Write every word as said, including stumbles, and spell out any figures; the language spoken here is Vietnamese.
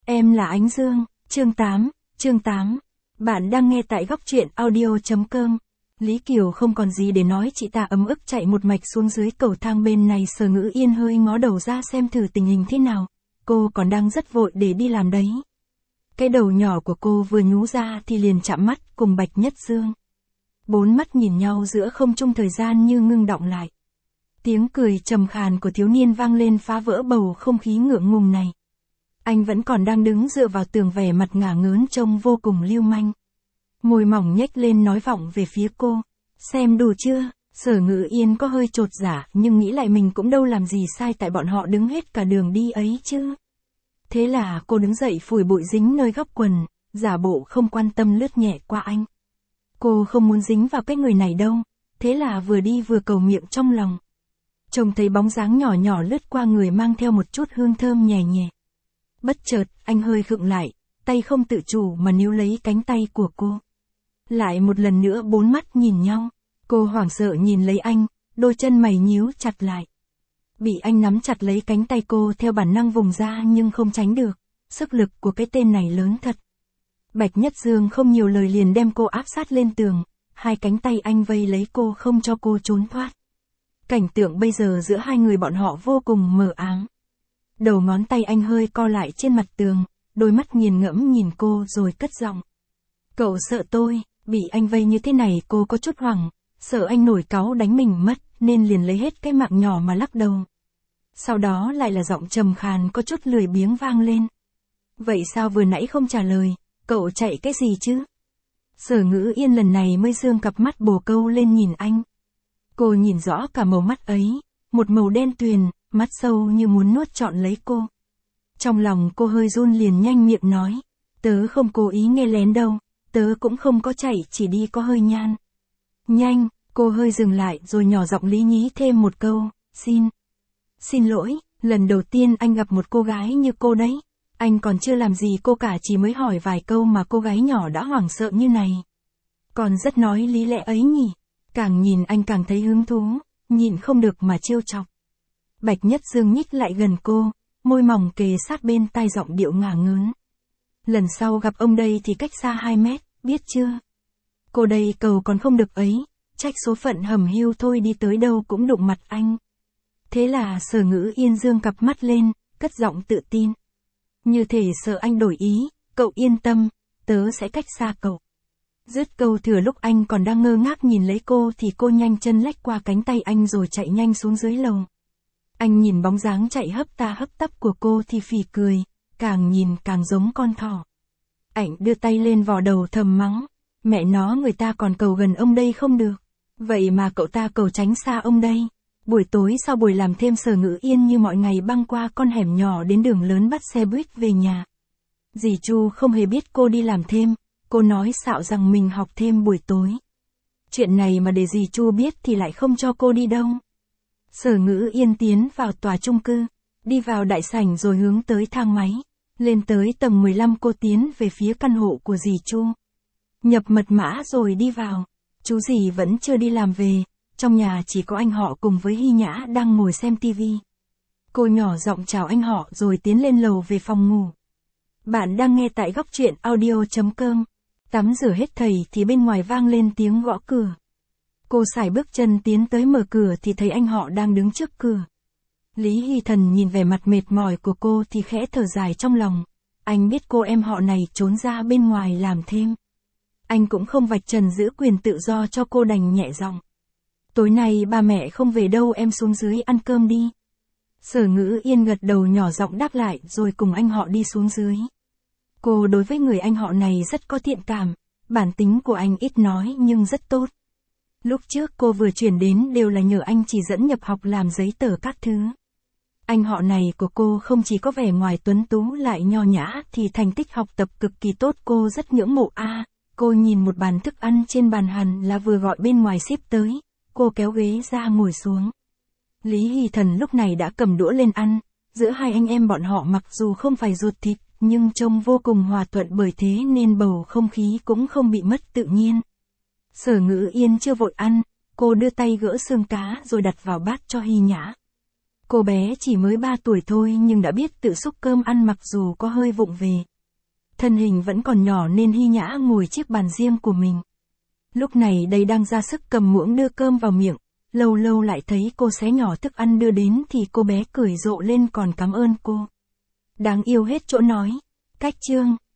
Em là Ánh Dương, chương tám, chương tám. Bạn đang nghe tại góc truyện audio.com. Lý Kiều không còn gì để nói, chị ta ấm ức chạy một mạch xuống dưới cầu thang bên này. Sở Ngữ Yên hơi ngó đầu ra xem thử tình hình thế nào. Cô còn đang rất vội để đi làm đấy. Cái đầu nhỏ của cô vừa nhú ra thì liền chạm mắt cùng Bạch Nhất Dương. Bốn mắt nhìn nhau giữa không trung, thời gian như ngưng đọng lại. Tiếng cười trầm khàn của thiếu niên vang lên phá vỡ bầu không khí ngượng ngùng này. Anh vẫn còn đang đứng dựa vào tường, vẻ mặt ngả ngớn trông vô cùng lưu manh. Môi mỏng nhếch lên nói vọng về phía cô. Xem đủ chưa? Sở Ngữ Yên có hơi chột dạ nhưng nghĩ lại mình cũng đâu làm gì sai tại bọn họ đứng hết cả đường đi ấy chứ. Thế là cô đứng dậy phủi bụi dính nơi góc quần, giả bộ không quan tâm lướt nhẹ qua anh. Cô không muốn dính vào cái người này đâu, thế là vừa đi vừa cầu miệng trong lòng. Trông thấy bóng dáng nhỏ nhỏ lướt qua người mang theo một chút hương thơm nhẹ nhẹ. Bất chợt, anh hơi khựng lại, tay không tự chủ mà níu lấy cánh tay của cô. Lại một lần nữa bốn mắt nhìn nhau, cô hoảng sợ nhìn lấy anh, đôi chân mày nhíu chặt lại. Bị anh nắm chặt lấy cánh tay, cô theo bản năng vùng ra nhưng không tránh được, sức lực của cái tên này lớn thật. Bạch Nhất Dương không nhiều lời liền đem cô áp sát lên tường, hai cánh tay anh vây lấy cô không cho cô trốn thoát. Cảnh tượng bây giờ giữa hai người bọn họ vô cùng mờ ám. Đầu ngón tay anh hơi co lại trên mặt tường, đôi mắt nghiền ngẫm nhìn cô rồi cất giọng. Cậu sợ tôi? Bị anh vây như thế này cô có chút hoảng, sợ anh nổi cáu đánh mình mất, nên liền lấy hết cái mạng nhỏ mà lắc đầu. Sau đó lại là giọng trầm khàn có chút lười biếng vang lên. Vậy sao vừa nãy không trả lời, cậu chạy cái gì chứ? Sở Ngữ Yên lần này mới dương cặp mắt bồ câu lên nhìn anh. Cô nhìn rõ cả màu mắt ấy, một màu đen tuyền, mắt sâu như muốn nuốt trọn lấy cô. Trong lòng cô hơi run liền nhanh miệng nói, tớ không cố ý nghe lén đâu, tớ cũng không có chạy, chỉ đi có hơi nhan. Nhanh, cô hơi dừng lại rồi nhỏ giọng lý nhí thêm một câu, xin. Xin lỗi, lần đầu tiên anh gặp một cô gái như cô đấy. Anh còn chưa làm gì cô cả, chỉ mới hỏi vài câu mà cô gái nhỏ đã hoảng sợ như này. Còn rất nói lý lẽ ấy nhỉ. Càng nhìn anh càng thấy hứng thú, nhìn không được mà trêu chọc. Bạch Nhất Dương nhích lại gần cô, môi mỏng kề sát bên tai, giọng điệu ngả ngớn. Lần sau gặp ông đây thì cách xa hai mét, biết chưa? Cô đây cầu còn không được ấy, trách số phận hầm hiu thôi, đi tới đâu cũng đụng mặt anh. Thế là Sở Ngữ Yên dương cặp mắt lên, cất giọng tự tin. Như thể sợ anh đổi ý, cậu yên tâm, tớ sẽ cách xa cậu. Dứt câu thừa lúc anh còn đang ngơ ngác nhìn lấy cô thì cô nhanh chân lách qua cánh tay anh rồi chạy nhanh xuống dưới lầu. Anh nhìn bóng dáng chạy hấp ta hấp tấp của cô thì phì cười, càng nhìn càng giống con thỏ. Ảnh đưa tay lên vò đầu thầm mắng, mẹ nó, người ta còn cầu gần ông đây không được, vậy mà cậu ta cầu tránh xa ông đây. Buổi tối sau buổi làm thêm, Sở Ngữ Yên như mọi ngày băng qua con hẻm nhỏ đến đường lớn bắt xe buýt về nhà. Dì Chu không hề biết cô đi làm thêm, cô nói xạo rằng mình học thêm buổi tối. Chuyện này mà để dì Chu biết thì lại không cho cô đi đâu. Sở Ngữ Yên tiến vào tòa chung cư, đi vào đại sảnh rồi hướng tới thang máy. Lên tới tầng mười lăm cô tiến về phía căn hộ của dì Chu. Nhập mật mã rồi đi vào. Chú dì vẫn chưa đi làm về, trong nhà chỉ có anh họ cùng với Hy Nhã đang ngồi xem tivi. Cô nhỏ giọng chào anh họ rồi tiến lên lầu về phòng ngủ. Bạn đang nghe tại góc truyện audio.com. Tắm rửa hết thầy thì bên ngoài vang lên tiếng gõ cửa. Cô sải bước chân tiến tới mở cửa thì thấy anh họ đang đứng trước cửa. Lý Hy Thần nhìn vẻ mặt mệt mỏi của cô thì khẽ thở dài trong lòng. Anh biết cô em họ này trốn ra bên ngoài làm thêm. Anh cũng không vạch trần giữ quyền tự do cho cô, đành nhẹ giọng. Tối nay ba mẹ không về đâu, em xuống dưới ăn cơm đi. Sở Ngữ Yên gật đầu nhỏ giọng đáp lại rồi cùng anh họ đi xuống dưới. Cô đối với người anh họ này rất có thiện cảm, bản tính của anh ít nói nhưng rất tốt. Lúc trước cô vừa chuyển đến đều là nhờ anh chỉ dẫn nhập học làm giấy tờ các thứ. Anh họ này của cô không chỉ có vẻ ngoài tuấn tú lại nho nhã thì thành tích học tập cực kỳ tốt, cô rất ngưỡng mộ. A, à, cô nhìn một bàn thức ăn trên bàn, hẳn là vừa gọi bên ngoài ship tới. Cô kéo ghế ra ngồi xuống. Lý Hy Thần lúc này đã cầm đũa lên ăn. Giữa hai anh em bọn họ mặc dù không phải ruột thịt, nhưng trông vô cùng hòa thuận, bởi thế nên bầu không khí cũng không bị mất tự nhiên. Sở Ngữ Yên chưa vội ăn, cô đưa tay gỡ xương cá rồi đặt vào bát cho Hy Nhã. Cô bé chỉ mới ba tuổi thôi nhưng đã biết tự xúc cơm ăn mặc dù có hơi vụng về. Thân hình vẫn còn nhỏ nên Hy Nhã ngồi chiếc bàn riêng của mình. Lúc này đây đang ra sức cầm muỗng đưa cơm vào miệng, lâu lâu lại thấy cô xé nhỏ thức ăn đưa đến thì cô bé cười rộ lên còn cảm ơn cô. Đáng yêu hết chỗ nói. Cách chương